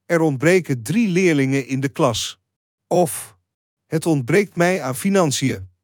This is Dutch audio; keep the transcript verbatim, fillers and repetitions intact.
Er ontbreken drie leerlingen in de klas. Of: het ontbreekt mij aan financiën.